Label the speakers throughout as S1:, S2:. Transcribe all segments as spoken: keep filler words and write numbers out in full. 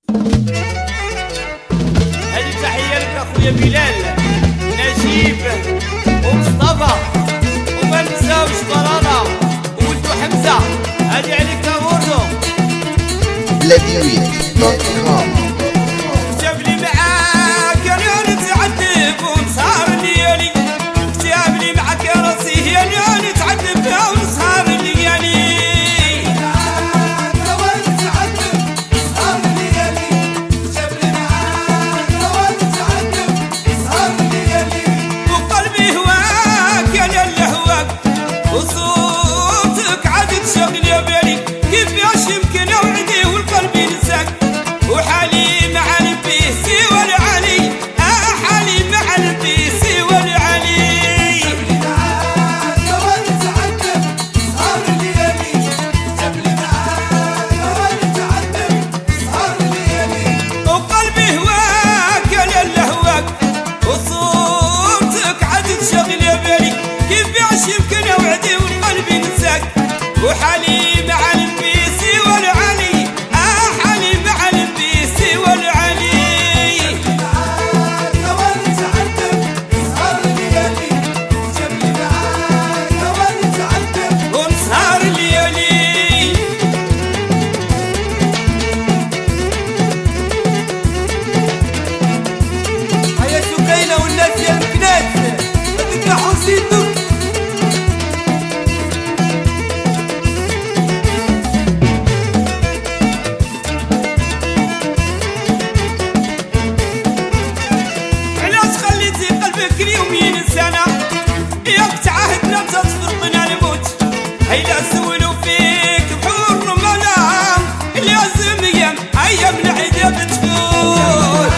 S1: هذه تحية لك اخويا بلال نجيب ومصطفى وما نساوش برانا وولدو حمزة. هذه عليك يا غوردو
S2: بلاديوي دوت كوم.
S1: كتاب لي معاك انا نتعذب ونسهر ليالي، كتاب لي معاك يا راسي انا نتعذب ونسهر ليالي، وقلبي هواك يا لالا هواك وصوتك عاد تشغل يا بالي، كيف باش يمكن اوعدي والقلب ينساك وحالي مع البي سوى العلي، اه حالي مع البي سوى العلي، وقلبي هواك يا لالا هواك وصوتك عاد تشغل يا بالي، كيف باش يمكن اوعدي والقلب ينساك وحالي مع البي سوى العلي، اه حالي مع البي سوى العلي، ونسهر ليالي.
S3: هيا سكينة والناس يا المكناس تنجحوا سيدك.
S1: علاش خليتي قلبك اليوم ينسانا، ياك تعاهدنا تفرقنا الموت، هيلا سولوا فيك بحور رمانا لازم ايام ايام العذاب تفوت،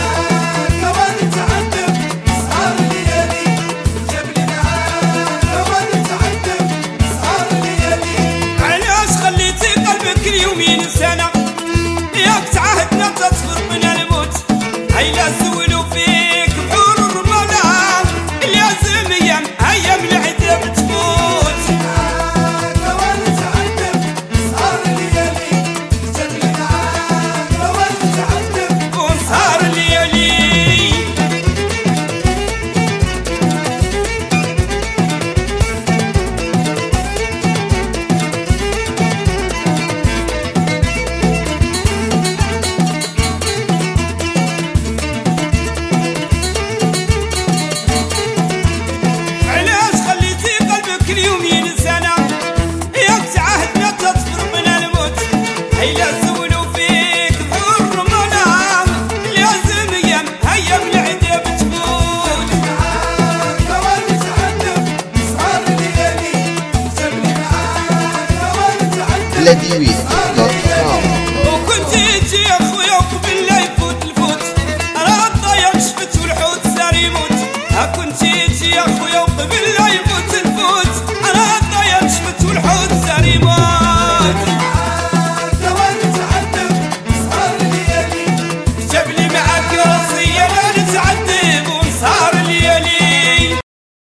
S1: علاش خليتي قلبك اليوم ينسانا، ياك تعاهدنا تفرقنا الموت، هيلا سولوا فيك بحور الرمانا لازم ايام ايام العذاب تفوت، ونسهر ليالي. علاش خليتي قلبك اليوم ينسانا، ياك تعاهدنا تفرقنا الموت، هيلا سولوا فيك بحور رمانا لازم ايام ايام العذاب تفوت،
S2: بلاديوي